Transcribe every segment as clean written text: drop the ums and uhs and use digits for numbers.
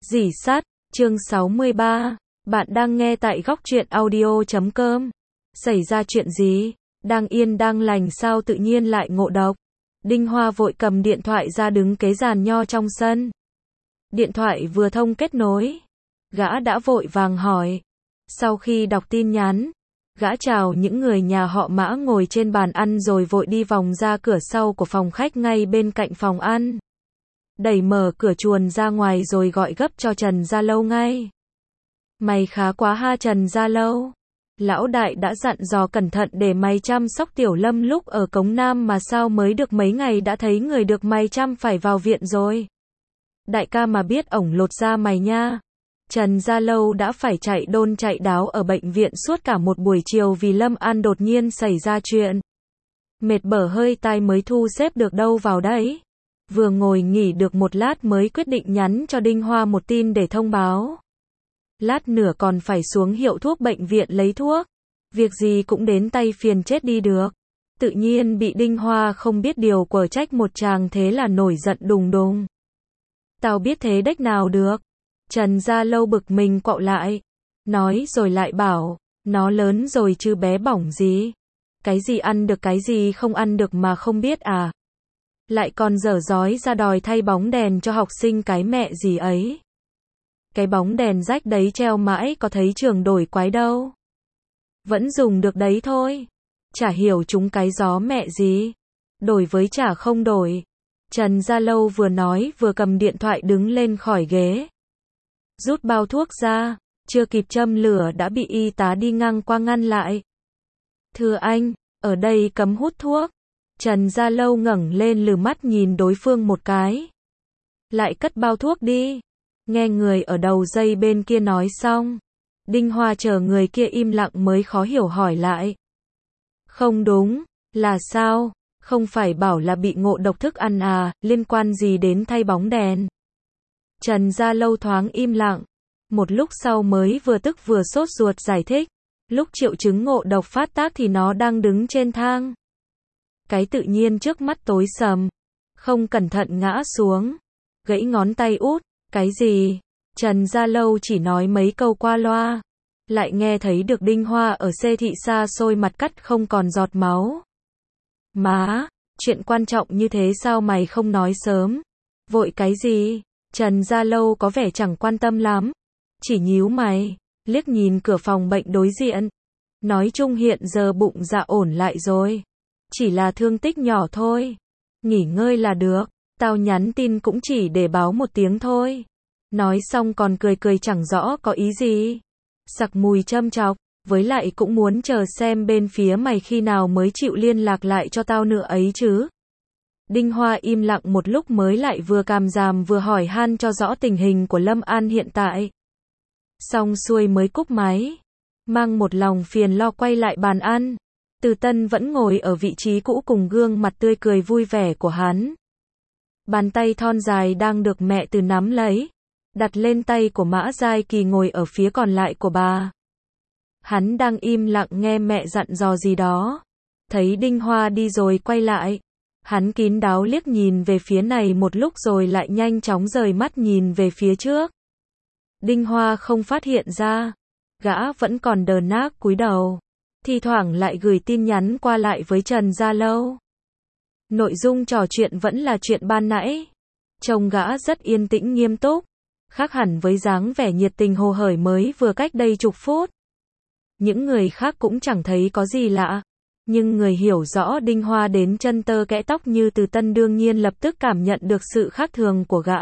Rỉ sắt, chương 63. Bạn đang nghe tại góc truyện audio.com. Xảy ra chuyện gì? Đang yên đang lành sao tự nhiên lại ngộ độc? Đinh Hoa vội cầm điện thoại ra đứng kế giàn nho trong sân. Điện thoại vừa thông kết nối, gã đã vội vàng hỏi. Sau khi đọc tin nhắn, gã chào những người nhà họ Mã ngồi trên bàn ăn rồi vội đi vòng ra cửa sau của phòng khách ngay bên cạnh phòng ăn. Đẩy mở cửa chuồn ra ngoài rồi gọi gấp cho Trần Gia Lâu ngay. Mày khá quá ha Trần Gia Lâu. Lão đại đã dặn dò cẩn thận để mày chăm sóc Tiểu Lâm lúc ở Cống Nam mà sao mới được mấy ngày đã thấy người được mày chăm phải vào viện rồi. Đại ca mà biết ổng lột da mày nha. Trần Gia Lâu đã phải chạy đôn chạy đáo ở bệnh viện suốt cả một buổi chiều vì Lâm An đột nhiên xảy ra chuyện. Mệt bở hơi tai mới thu xếp được đâu vào đấy. Vừa ngồi nghỉ được một lát mới quyết định nhắn cho Đinh Hoa một tin để thông báo. Lát nữa còn phải xuống hiệu thuốc bệnh viện lấy thuốc. Việc gì cũng đến tay phiền chết đi được. Tự nhiên bị Đinh Hoa không biết điều quở trách một tràng thế là nổi giận đùng đùng. Tao biết thế đếch nào được. Trần Gia Lâu bực mình quạo lại. Nói rồi lại bảo, nó lớn rồi chứ bé bỏng gì. Cái gì ăn được cái gì không ăn được mà không biết à. Lại còn dở dói ra đòi thay bóng đèn cho học sinh cái mẹ gì ấy. Cái bóng đèn rách đấy treo mãi có thấy trường đổi quái đâu. Vẫn dùng được đấy thôi. Chả hiểu chúng cái gió mẹ gì. Đổi với chả không đổi. Trần Gia Lâu vừa nói vừa cầm điện thoại đứng lên khỏi ghế. Rút bao thuốc ra, chưa kịp châm lửa đã bị y tá đi ngang qua ngăn lại. Thưa anh, ở đây cấm hút thuốc. Trần Gia Lâu ngẩng lên lừ mắt nhìn đối phương một cái. Lại cất bao thuốc đi. Nghe người ở đầu dây bên kia nói xong. Đinh Hoa chờ người kia im lặng mới khó hiểu hỏi lại. Không đúng, là sao? Không phải bảo là bị ngộ độc thức ăn à, liên quan gì đến thay bóng đèn? Trần Gia Lâu thoáng im lặng. Một lúc sau mới vừa tức vừa sốt ruột giải thích. Lúc triệu chứng ngộ độc phát tác thì nó đang đứng trên thang. Cái tự nhiên trước mắt tối sầm. Không cẩn thận ngã xuống. Gãy ngón tay út. Cái gì? Trần Gia Lâu chỉ nói mấy câu qua loa. Lại nghe thấy được Đinh Hoa ở xê thị xa xôi mặt cắt không còn giọt máu. Má, chuyện quan trọng như thế sao mày không nói sớm? Vội cái gì? Trần Gia Lâu có vẻ chẳng quan tâm lắm. Chỉ nhíu mày, liếc nhìn cửa phòng bệnh đối diện. Nói chung hiện giờ bụng dạ ổn lại rồi. Chỉ là thương tích nhỏ thôi. Nghỉ ngơi là được. Tao nhắn tin cũng chỉ để báo một tiếng thôi. Nói xong còn cười cười chẳng rõ có ý gì. Sặc mùi châm chọc. Với lại cũng muốn chờ xem bên phía mày khi nào mới chịu liên lạc lại cho tao nữa ấy chứ. Đinh Hoa im lặng một lúc mới lại vừa càm ràm vừa hỏi han cho rõ tình hình của Lâm An hiện tại. Xong xuôi mới cúp máy. Mang một lòng phiền lo quay lại bàn ăn. Từ Tân vẫn ngồi ở vị trí cũ cùng gương mặt tươi cười vui vẻ của hắn. Bàn tay thon dài đang được mẹ Từ nắm lấy. Đặt lên tay của Mã Giai Kỳ ngồi ở phía còn lại của bà. Hắn đang im lặng nghe mẹ dặn dò gì đó. Thấy Đinh Hoa đi rồi quay lại. Hắn kín đáo liếc nhìn về phía này một lúc rồi lại nhanh chóng rời mắt nhìn về phía trước. Đinh Hoa không phát hiện ra. Gã vẫn còn đờ nác cúi đầu. Thi thoảng lại gửi tin nhắn qua lại với Trần Gia Lâu. Nội dung trò chuyện vẫn là chuyện ban nãy. Trông gã rất yên tĩnh nghiêm túc. Khác hẳn với dáng vẻ nhiệt tình hồ hởi mới vừa cách đây chục phút. Những người khác cũng chẳng thấy có gì lạ. Nhưng người hiểu rõ Đinh Hoa đến chân tơ kẽ tóc như Từ Tân đương nhiên lập tức cảm nhận được sự khác thường của gã.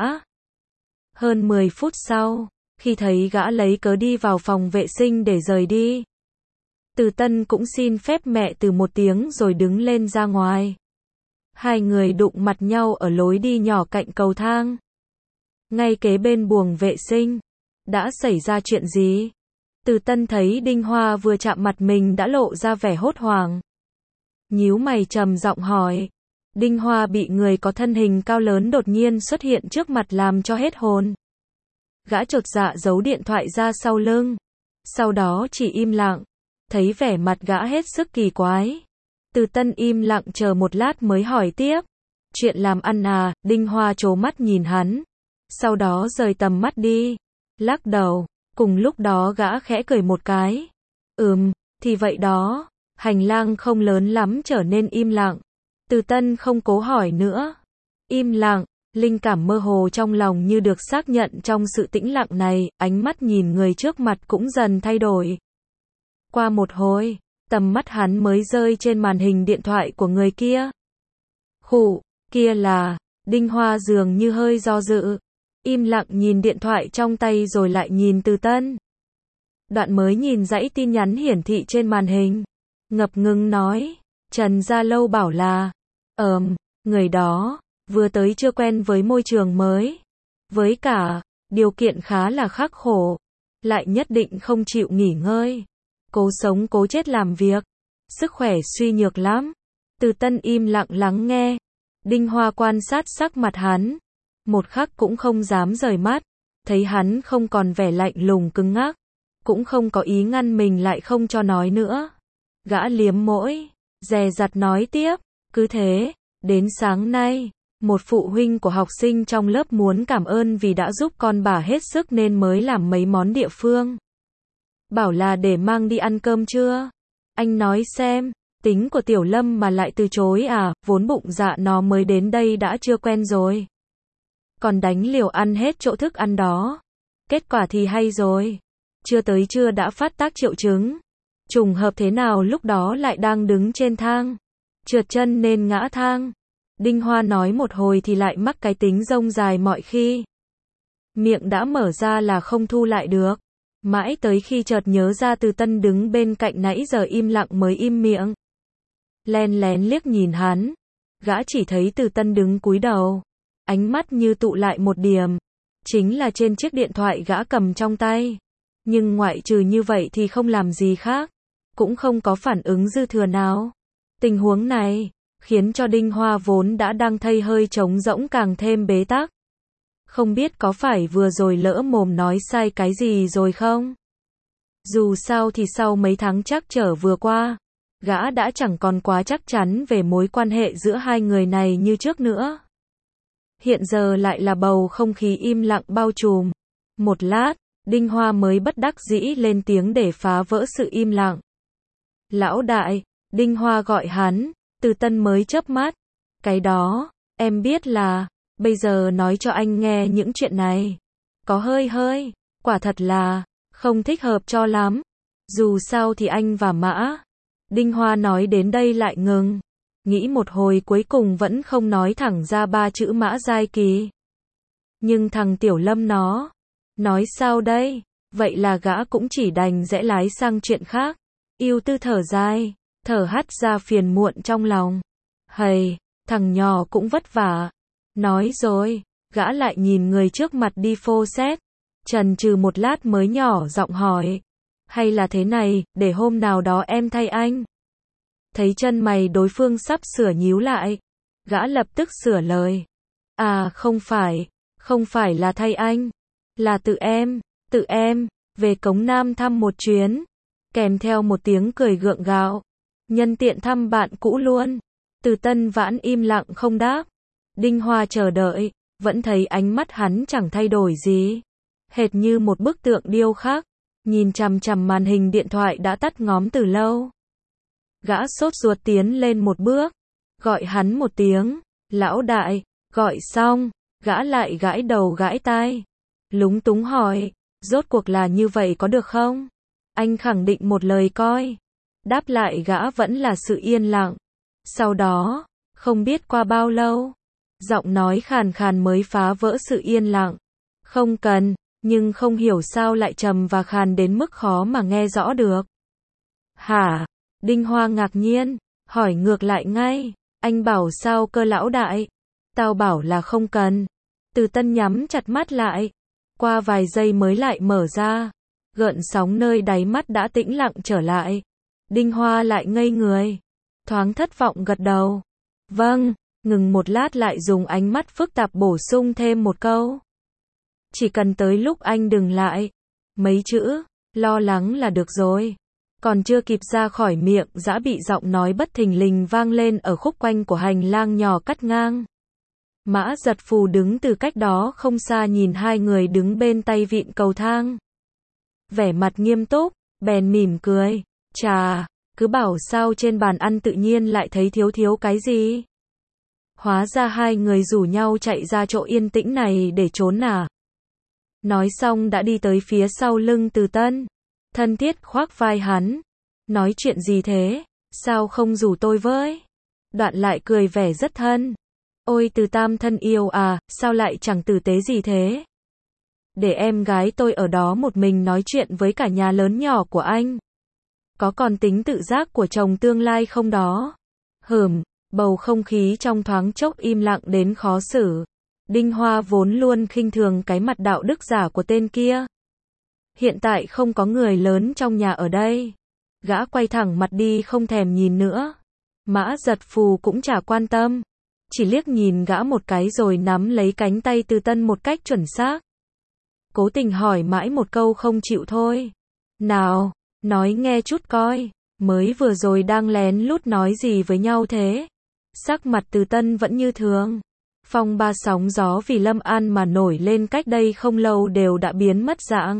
Hơn 10 phút sau, khi thấy gã lấy cớ đi vào phòng vệ sinh để rời đi. Từ Tân cũng xin phép mẹ Từ một tiếng rồi đứng lên ra ngoài. Hai người đụng mặt nhau ở lối đi nhỏ cạnh cầu thang. Ngay kế bên buồng vệ sinh. Đã xảy ra chuyện gì? Từ Tân thấy Đinh Hoa vừa chạm mặt mình đã lộ ra vẻ hốt hoảng. Nhíu mày trầm giọng hỏi. Đinh Hoa bị người có thân hình cao lớn đột nhiên xuất hiện trước mặt làm cho hết hồn. Gã chột dạ giấu điện thoại ra sau lưng. Sau đó chỉ im lặng. Thấy vẻ mặt gã hết sức kỳ quái. Từ Tân im lặng chờ một lát mới hỏi tiếp. Chuyện làm ăn à? Đinh Hoa trố mắt nhìn hắn. sau đó rời tầm mắt đi, lắc đầu, cùng lúc đó gã khẽ cười một cái. Thì vậy đó, hành lang không lớn lắm trở nên im lặng. Từ Tân không cố hỏi nữa. Im lặng, linh cảm mơ hồ trong lòng như được xác nhận trong sự tĩnh lặng này, ánh mắt nhìn người trước mặt cũng dần thay đổi. Qua một hồi, tầm mắt hắn mới rơi trên màn hình điện thoại của người kia. Khụ, kia là, Đinh Hoa dường như hơi do dự, im lặng nhìn điện thoại trong tay rồi lại nhìn Từ Tân. Đoạn mới nhìn dãy tin nhắn hiển thị trên màn hình, ngập ngừng nói, Trần Gia Lâu bảo là, người đó, vừa tới chưa quen với môi trường mới, với cả, điều kiện khá là khắc khổ, lại nhất định không chịu nghỉ ngơi, cố sống cố chết làm việc, sức khỏe suy nhược lắm. Từ Tân im lặng lắng nghe, Đinh Hoa quan sát sắc mặt hắn, một khắc cũng không dám rời mắt, thấy hắn không còn vẻ lạnh lùng cứng ngắc, cũng không có ý ngăn mình lại không cho nói nữa. Gã liếm môi, dè dặt nói tiếp, cứ thế, đến sáng nay, một phụ huynh của học sinh trong lớp muốn cảm ơn vì đã giúp con bà hết sức nên mới làm mấy món địa phương. Bảo là để mang đi ăn cơm trưa. Anh nói xem, tính của Tiểu Lâm mà lại từ chối à, vốn bụng dạ nó mới đến đây đã chưa quen rồi. Còn đánh liều ăn hết chỗ thức ăn đó. Kết quả thì hay rồi. Chưa tới trưa đã phát tác triệu chứng. Trùng hợp thế nào lúc đó lại đang đứng trên thang. Trượt chân nên ngã thang. Đinh Hoa nói một hồi thì lại mắc cái tính rông dài mọi khi. Miệng đã mở ra là không thu lại được. Mãi tới khi chợt nhớ ra Từ Tân đứng bên cạnh nãy giờ im lặng mới im miệng. Len lén liếc nhìn hắn. Gã chỉ thấy Từ Tân đứng cúi đầu. Ánh mắt như tụ lại một điểm. Chính là trên chiếc điện thoại gã cầm trong tay. Nhưng ngoại trừ như vậy thì không làm gì khác. Cũng không có phản ứng dư thừa nào. Tình huống này khiến cho Đinh Hoa vốn đã đang thây hơi trống rỗng càng thêm bế tắc. Không biết có phải vừa rồi lỡ mồm nói sai cái gì rồi không? Dù sao thì sau mấy tháng trắc trở vừa qua, gã đã chẳng còn quá chắc chắn về mối quan hệ giữa hai người này như trước nữa. Hiện giờ lại là bầu không khí im lặng bao trùm. Một lát, Đinh Hoa mới bất đắc dĩ lên tiếng để phá vỡ sự im lặng. Lão đại, Đinh Hoa gọi hắn. Từ Tân mới chớp mắt. Cái đó, em biết là, bây giờ nói cho anh nghe những chuyện này. Có hơi, quả thật là, không thích hợp cho lắm. Dù sao thì anh và Mã. Đinh Hoa nói đến đây lại ngừng. Nghĩ một hồi cuối cùng vẫn không nói thẳng ra ba chữ Mã Giai Kỳ. Nhưng thằng Tiểu Lâm nó. Nói sao đây? Vậy là gã cũng chỉ đành rẽ lái sang chuyện khác. Ưu Tư thở dài. Thở hắt ra phiền muộn trong lòng. Hầy, thằng nhỏ cũng vất vả. Nói rồi, gã lại nhìn người trước mặt đi phô xét. Chần chừ một lát mới nhỏ giọng hỏi. Hay là thế này, để hôm nào đó em thay anh. Thấy chân mày đối phương sắp sửa nhíu lại. Gã lập tức sửa lời. À không phải là thay anh. Là tự em, về Cống Nam thăm một chuyến. Kèm theo một tiếng cười gượng gạo. Nhân tiện thăm bạn cũ luôn. Từ Tân vãn im lặng không đáp. Đinh Hoa chờ đợi, vẫn thấy ánh mắt hắn chẳng thay đổi gì. Hệt như một bức tượng điêu khắc, nhìn chằm chằm màn hình điện thoại đã tắt ngóm từ lâu. Gã sốt ruột tiến lên một bước, gọi hắn một tiếng, lão đại, gọi xong, gã lại gãi đầu gãi tai. Lúng túng hỏi, rốt cuộc là như vậy có được không? Anh khẳng định một lời coi. Đáp lại gã vẫn là sự yên lặng. Sau đó, không biết qua bao lâu, giọng nói khàn khàn mới phá vỡ sự yên lặng. Không cần, nhưng không hiểu sao lại trầm và khàn đến mức khó mà nghe rõ được. Hả? Đinh Hoa ngạc nhiên, hỏi ngược lại ngay. Anh bảo sao cơ lão đại? Tao bảo là không cần. Từ Tân nhắm chặt mắt lại. Qua vài giây mới lại mở ra. Gợn sóng nơi đáy mắt đã tĩnh lặng trở lại. Đinh Hoa lại ngây người. Thoáng thất vọng gật đầu. Vâng, ngừng một lát lại dùng ánh mắt phức tạp bổ sung thêm một câu. Chỉ cần tới lúc anh đừng lại. Mấy chữ, lo lắng là được rồi. Còn chưa kịp ra khỏi miệng đã bị giọng nói bất thình lình vang lên ở khúc quanh của hành lang nhỏ cắt ngang. Mã Giật Phù đứng từ cách đó không xa nhìn hai người đứng bên tay vịn cầu thang. Vẻ mặt nghiêm túc, bèn mỉm cười. Chà, cứ bảo sao trên bàn ăn tự nhiên lại thấy thiếu cái gì. Hóa ra hai người rủ nhau chạy ra chỗ yên tĩnh này để trốn à. Nói xong đã đi tới phía sau lưng Từ Tân. Thân thiết khoác vai hắn. Nói chuyện gì thế, sao không rủ tôi với? Đoạn lại cười vẻ rất thân. Ôi Từ Tam thân yêu à, sao lại chẳng tử tế gì thế? Để em gái tôi ở đó một mình nói chuyện với cả nhà lớn nhỏ của anh. Có còn tính tự giác của chồng tương lai không đó? Bầu không khí trong thoáng chốc im lặng đến khó xử. Đinh Hoa vốn luôn khinh thường cái mặt đạo đức giả của tên kia. Hiện tại không có người lớn trong nhà ở đây. Gã quay thẳng mặt đi không thèm nhìn nữa. Mã Giật Phù cũng chả quan tâm. Chỉ liếc nhìn gã một cái rồi nắm lấy cánh tay Từ Tân một cách chuẩn xác. Cố tình hỏi mãi một câu không chịu thôi. Nào, nói nghe chút coi, mới vừa rồi đang lén lút nói gì với nhau thế? Sắc mặt Từ Tân vẫn như thường. Phong ba sóng gió vì Lâm An mà nổi lên cách đây không lâu đều đã biến mất dạng.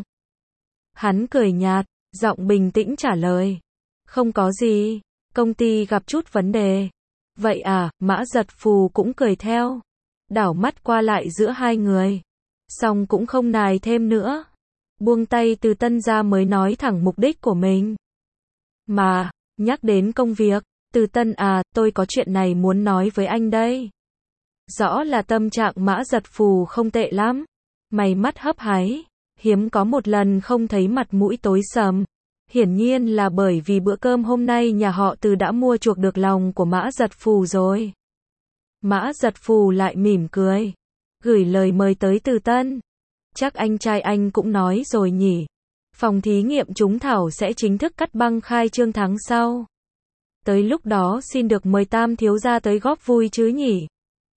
Hắn cười nhạt, giọng bình tĩnh trả lời. Không có gì, công ty gặp chút vấn đề. Vậy à, Mã Giật Phù cũng cười theo. Đảo mắt qua lại giữa hai người. Xong cũng không nài thêm nữa. Buông tay Từ Tân ra mới nói thẳng mục đích của mình. Mà, nhắc đến công việc, Từ Tân à, tôi có chuyện này muốn nói với anh đây. Rõ là tâm trạng Mã Giật Phù không tệ lắm. Mày mắt hấp háy, hiếm có một lần không thấy mặt mũi tối sầm. Hiển nhiên là bởi vì bữa cơm hôm nay nhà họ Từ đã mua chuộc được lòng của Mã Giật Phù rồi. Mã Giật Phù lại mỉm cười, gửi lời mời tới Từ Tân. Chắc anh trai anh cũng nói rồi nhỉ. Phòng thí nghiệm trúng thảo sẽ chính thức cắt băng khai trương tháng sau. Tới lúc đó xin được mời Tam thiếu gia tới góp vui chứ nhỉ.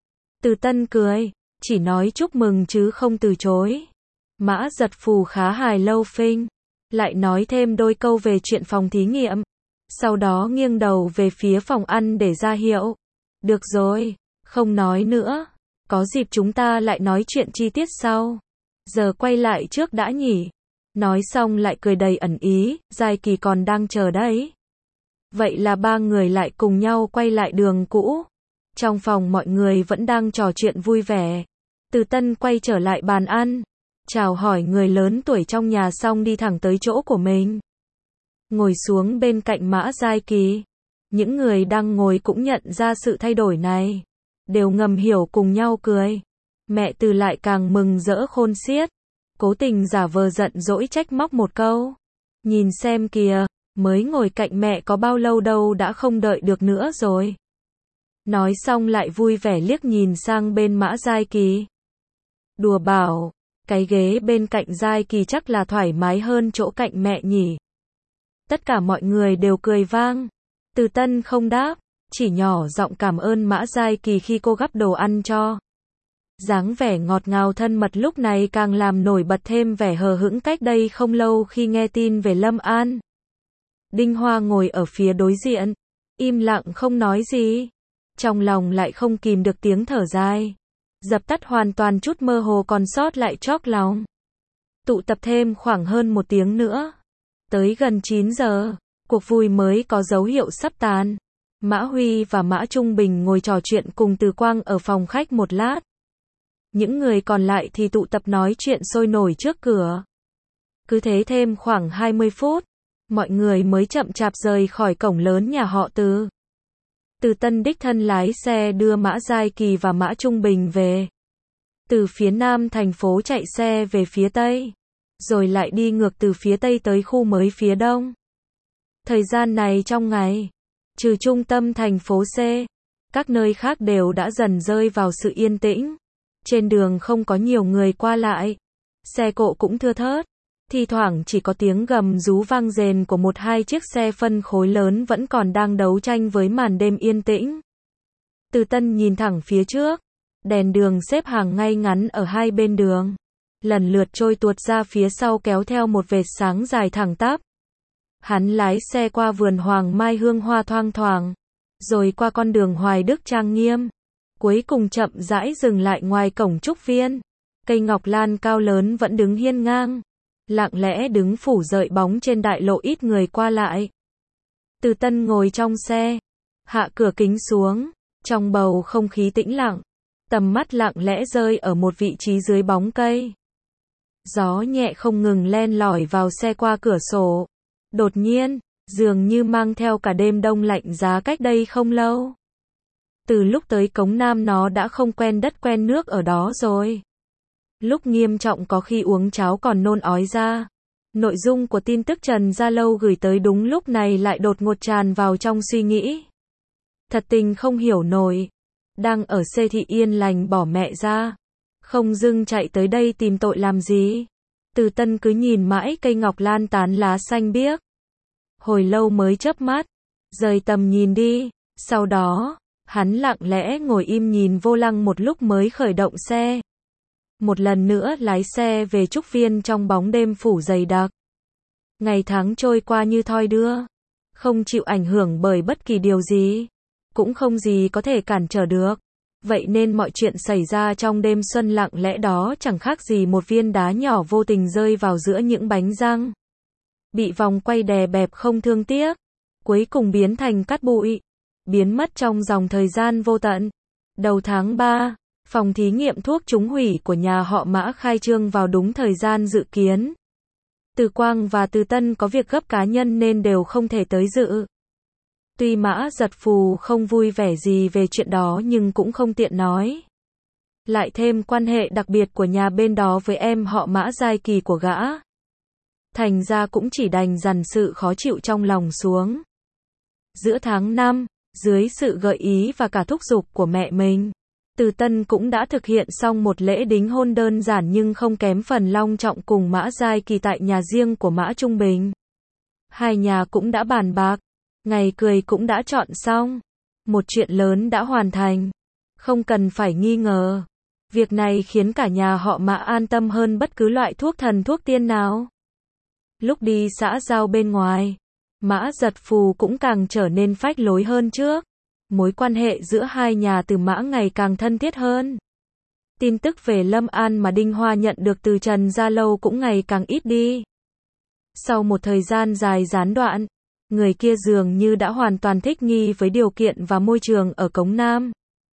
Từ Tân cười, chỉ nói chúc mừng chứ không từ chối. Mã Giật Phù khá hài lâu phinh, lại nói thêm đôi câu về chuyện phòng thí nghiệm. Sau đó nghiêng đầu về phía phòng ăn để ra hiệu. Được rồi, không nói nữa. Có dịp chúng ta lại nói chuyện chi tiết sau. Giờ quay lại trước đã nhỉ. Nói xong lại cười đầy ẩn ý, Giai Kỳ còn đang chờ đấy. Vậy là ba người lại cùng nhau quay lại đường cũ. Trong phòng mọi người vẫn đang trò chuyện vui vẻ. Từ Tân quay trở lại bàn ăn, chào hỏi người lớn tuổi trong nhà xong đi thẳng tới chỗ của mình. Ngồi xuống bên cạnh Mã Giai Kỳ. Những người đang ngồi cũng nhận ra sự thay đổi này. Đều ngầm hiểu cùng nhau cười. Mẹ Từ lại càng mừng rỡ khôn xiết. Cố tình giả vờ giận dỗi trách móc một câu. Nhìn xem kìa, mới ngồi cạnh mẹ có bao lâu đâu đã không đợi được nữa rồi. Nói xong lại vui vẻ liếc nhìn sang bên Mã Giai Kỳ. Đùa bảo, cái ghế bên cạnh Giai Kỳ chắc là thoải mái hơn chỗ cạnh mẹ nhỉ. Tất cả mọi người đều cười vang. Từ Tân không đáp, chỉ nhỏ giọng cảm ơn Mã Giai Kỳ khi cô gắp đồ ăn cho. Dáng vẻ ngọt ngào thân mật lúc này càng làm nổi bật thêm vẻ hờ hững cách đây không lâu khi nghe tin về Lâm An. Đinh Hoa ngồi ở phía đối diện, im lặng không nói gì. Trong lòng lại không kìm được tiếng thở dài. Dập tắt hoàn toàn chút mơ hồ còn sót lại chót lòng. Tụ tập thêm khoảng hơn một tiếng nữa. Tới gần 9 giờ, cuộc vui mới có dấu hiệu sắp tàn. Mã Huy và Mã Trung Bình ngồi trò chuyện cùng Từ Quang ở phòng khách một lát. Những người còn lại thì tụ tập nói chuyện sôi nổi trước cửa. Cứ thế thêm khoảng 20 phút, mọi người mới chậm chạp rời khỏi cổng lớn nhà họ Từ. Từ Tân đích thân lái xe đưa Mã Giai Kỳ và Mã Trung Bình về. Từ phía nam thành phố chạy xe về phía tây, rồi lại đi ngược từ phía tây tới khu mới phía đông. Thời gian này trong ngày, trừ trung tâm thành phố C, các nơi khác đều đã dần rơi vào sự yên tĩnh. Trên đường không có nhiều người qua lại, xe cộ cũng thưa thớt, thi thoảng chỉ có tiếng gầm rú vang rền của một hai chiếc xe phân khối lớn vẫn còn đang đấu tranh với màn đêm yên tĩnh. Từ Tân nhìn thẳng phía trước, đèn đường xếp hàng ngay ngắn ở hai bên đường, lần lượt trôi tuột ra phía sau kéo theo một vệt sáng dài thẳng tắp. Hắn lái xe qua vườn Hoàng Mai hương hoa thoang thoảng, rồi qua con đường Hoài Đức trang nghiêm. Cuối cùng chậm rãi dừng lại ngoài cổng trúc viên. Cây ngọc lan cao lớn vẫn đứng hiên ngang, lặng lẽ đứng phủ dợi bóng trên đại lộ ít người qua lại. Từ Tân ngồi trong xe, hạ cửa kính xuống, trong bầu không khí tĩnh lặng, tầm mắt lặng lẽ rơi ở một vị trí dưới bóng cây. Gió nhẹ không ngừng len lỏi vào xe qua cửa sổ. Đột nhiên, dường như mang theo cả đêm đông lạnh giá cách đây không lâu. Từ lúc tới Cống Nam nó đã không quen đất quen nước ở đó rồi. Lúc nghiêm trọng có khi uống cháo còn nôn ói ra. Nội dung của tin tức Trần Gia Lâu gửi tới đúng lúc này lại đột ngột tràn vào trong suy nghĩ. Thật tình không hiểu nổi. Đang ở xê thị yên lành bỏ mẹ ra. Không dưng chạy tới đây tìm tội làm gì. Từ Tân cứ nhìn mãi cây ngọc lan tán lá xanh biếc. Hồi lâu mới chớp mắt, rời tầm nhìn đi. Sau đó, hắn lặng lẽ ngồi im nhìn vô lăng một lúc mới khởi động xe. Một lần nữa lái xe về trúc viên trong bóng đêm phủ dày đặc. Ngày tháng trôi qua như thoi đưa, không chịu ảnh hưởng bởi bất kỳ điều gì, cũng không gì có thể cản trở được. Vậy nên mọi chuyện xảy ra trong đêm xuân lặng lẽ đó chẳng khác gì một viên đá nhỏ vô tình rơi vào giữa những bánh răng. Bị vòng quay đè bẹp không thương tiếc, cuối cùng biến thành cát bụi, biến mất trong dòng thời gian vô tận. Đầu tháng 3, phòng thí nghiệm thuốc trúng hủy của nhà họ Mã khai trương vào đúng thời gian dự kiến. Từ Quang và Từ Tân có việc gấp cá nhân nên đều không thể tới dự. Tuy Mã Giật Phù không vui vẻ gì về chuyện đó nhưng cũng không tiện nói. Lại thêm quan hệ đặc biệt của nhà bên đó với em họ Mã Giai Kỳ của gã. Thành ra cũng chỉ đành dằn sự khó chịu trong lòng xuống. Giữa tháng 5, dưới sự gợi ý và cả thúc giục của mẹ mình, Từ Tân cũng đã thực hiện xong một lễ đính hôn đơn giản nhưng không kém phần long trọng cùng Mã Giai Kỳ tại nhà riêng của Mã Trung Bình. Hai nhà cũng đã bàn bạc, ngày cười cũng đã chọn xong. Một chuyện lớn đã hoàn thành, không cần phải nghi ngờ. Việc này khiến cả nhà họ Mã an tâm hơn bất cứ loại thuốc thần thuốc tiên nào. Lúc đi xã giao bên ngoài, Mã Giật Phù cũng càng trở nên phách lối hơn trước. Mối quan hệ giữa hai nhà Từ Mã ngày càng thân thiết hơn. Tin tức về Lâm An mà Đinh Hoa nhận được từ Trần Gia Lâu cũng ngày càng ít đi. Sau một thời gian dài gián đoạn, người kia dường như đã hoàn toàn thích nghi với điều kiện và môi trường ở Cống Nam.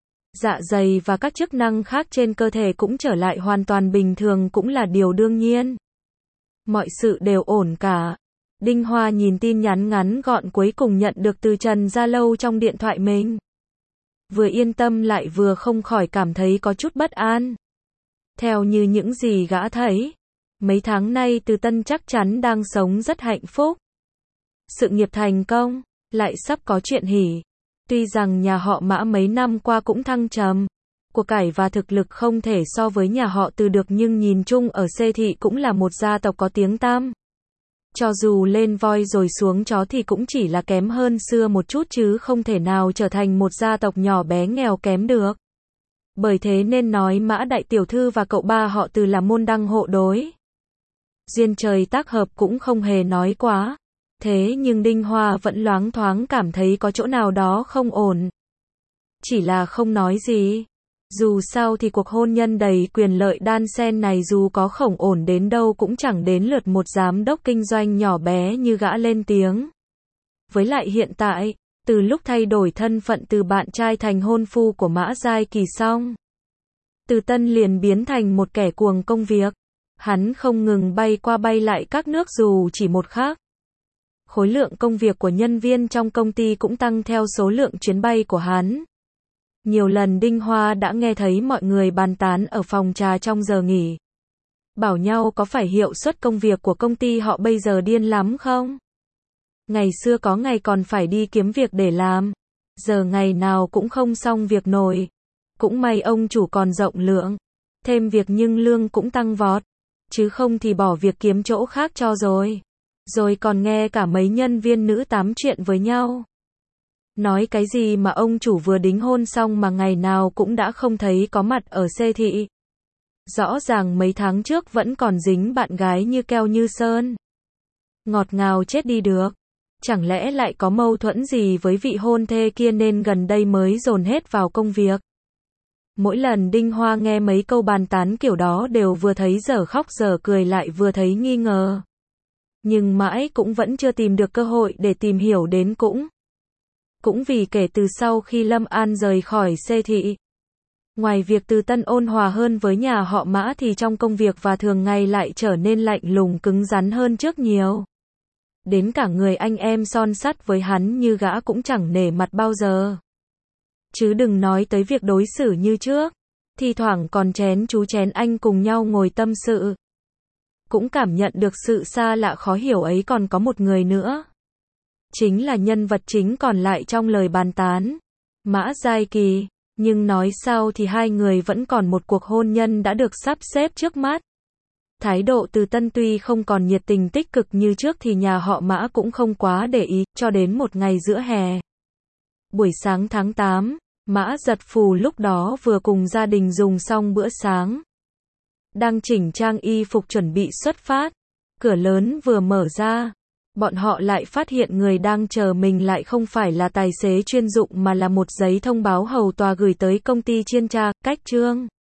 Dạ dày và các chức năng khác trên cơ thể cũng trở lại hoàn toàn bình thường cũng là điều đương nhiên. Mọi sự đều ổn cả. Đinh Hoa nhìn tin nhắn ngắn gọn cuối cùng nhận được từ Trần Gia Lâu trong điện thoại mình. Vừa yên tâm lại vừa không khỏi cảm thấy có chút bất an. Theo như những gì gã thấy, mấy tháng nay Từ Tân chắc chắn đang sống rất hạnh phúc. Sự nghiệp thành công, lại sắp có chuyện hỉ. Tuy rằng nhà họ Mã mấy năm qua cũng thăng trầm, của cải và thực lực không thể so với nhà họ Từ được nhưng nhìn chung ở xê thị cũng là một gia tộc có tiếng tăm. Cho dù lên voi rồi xuống chó thì cũng chỉ là kém hơn xưa một chút chứ không thể nào trở thành một gia tộc nhỏ bé nghèo kém được. Bởi thế nên nói Mã đại tiểu thư và cậu ba họ Từ là môn đăng hộ đối. Duyên trời tác hợp cũng không hề nói quá. Thế nhưng Đinh Hoa vẫn loáng thoáng cảm thấy có chỗ nào đó không ổn. Chỉ là không nói gì. Dù sao thì cuộc hôn nhân đầy quyền lợi đan xen này dù có không ổn đến đâu cũng chẳng đến lượt một giám đốc kinh doanh nhỏ bé như gã lên tiếng. Với lại hiện tại, từ lúc thay đổi thân phận từ bạn trai thành hôn phu của Mã Giai Kỳ xong, Từ Tân liền biến thành một kẻ cuồng công việc. Hắn không ngừng bay qua bay lại các nước dù chỉ một khắc. Khối lượng công việc của nhân viên trong công ty cũng tăng theo số lượng chuyến bay của hắn. Nhiều lần Đinh Hoa đã nghe thấy mọi người bàn tán ở phòng trà trong giờ nghỉ. Bảo nhau có phải hiệu suất công việc của công ty họ bây giờ điên lắm không? Ngày xưa có ngày còn phải đi kiếm việc để làm. Giờ ngày nào cũng không xong việc nổi. Cũng may ông chủ còn rộng lượng. Thêm việc nhưng lương cũng tăng vọt. Chứ không thì bỏ việc kiếm chỗ khác cho rồi. Rồi còn nghe cả mấy nhân viên nữ tám chuyện với nhau. Nói cái gì mà ông chủ vừa đính hôn xong mà ngày nào cũng đã không thấy có mặt ở xê thị. Rõ ràng mấy tháng trước vẫn còn dính bạn gái như keo như sơn. Ngọt ngào chết đi được. Chẳng lẽ lại có mâu thuẫn gì với vị hôn thê kia nên gần đây mới dồn hết vào công việc. Mỗi lần Đinh Hoa nghe mấy câu bàn tán kiểu đó đều vừa thấy dở khóc dở cười lại vừa thấy nghi ngờ. Nhưng mãi cũng vẫn chưa tìm được cơ hội để tìm hiểu đến Cũng vì kể từ sau khi Lâm An rời khỏi Xê Thị, ngoài việc Từ Tân ôn hòa hơn với nhà họ Mã thì trong công việc và thường ngày lại trở nên lạnh lùng cứng rắn hơn trước nhiều. Đến cả người anh em son sắt với hắn như gã cũng chẳng nể mặt bao giờ. Chứ đừng nói tới việc đối xử như trước, thi thoảng còn chén chú chén anh cùng nhau ngồi tâm sự. Cũng cảm nhận được sự xa lạ khó hiểu ấy còn có một người nữa. Chính là nhân vật chính còn lại trong lời bàn tán, Mã Giai Kỳ. Nhưng nói sao thì hai người vẫn còn một cuộc hôn nhân đã được sắp xếp trước mắt. Thái độ Từ Tân tuy không còn nhiệt tình tích cực như trước thì nhà họ Mã cũng không quá để ý, cho đến một ngày giữa hè. Buổi sáng tháng 8, Mã Giật Phù lúc đó vừa cùng gia đình dùng xong bữa sáng. Đang chỉnh trang y phục chuẩn bị xuất phát. Cửa lớn vừa mở ra, bọn họ lại phát hiện người đang chờ mình lại không phải là tài xế chuyên dụng mà là một giấy thông báo hầu tòa gửi tới công ty chiên tra, cách Trương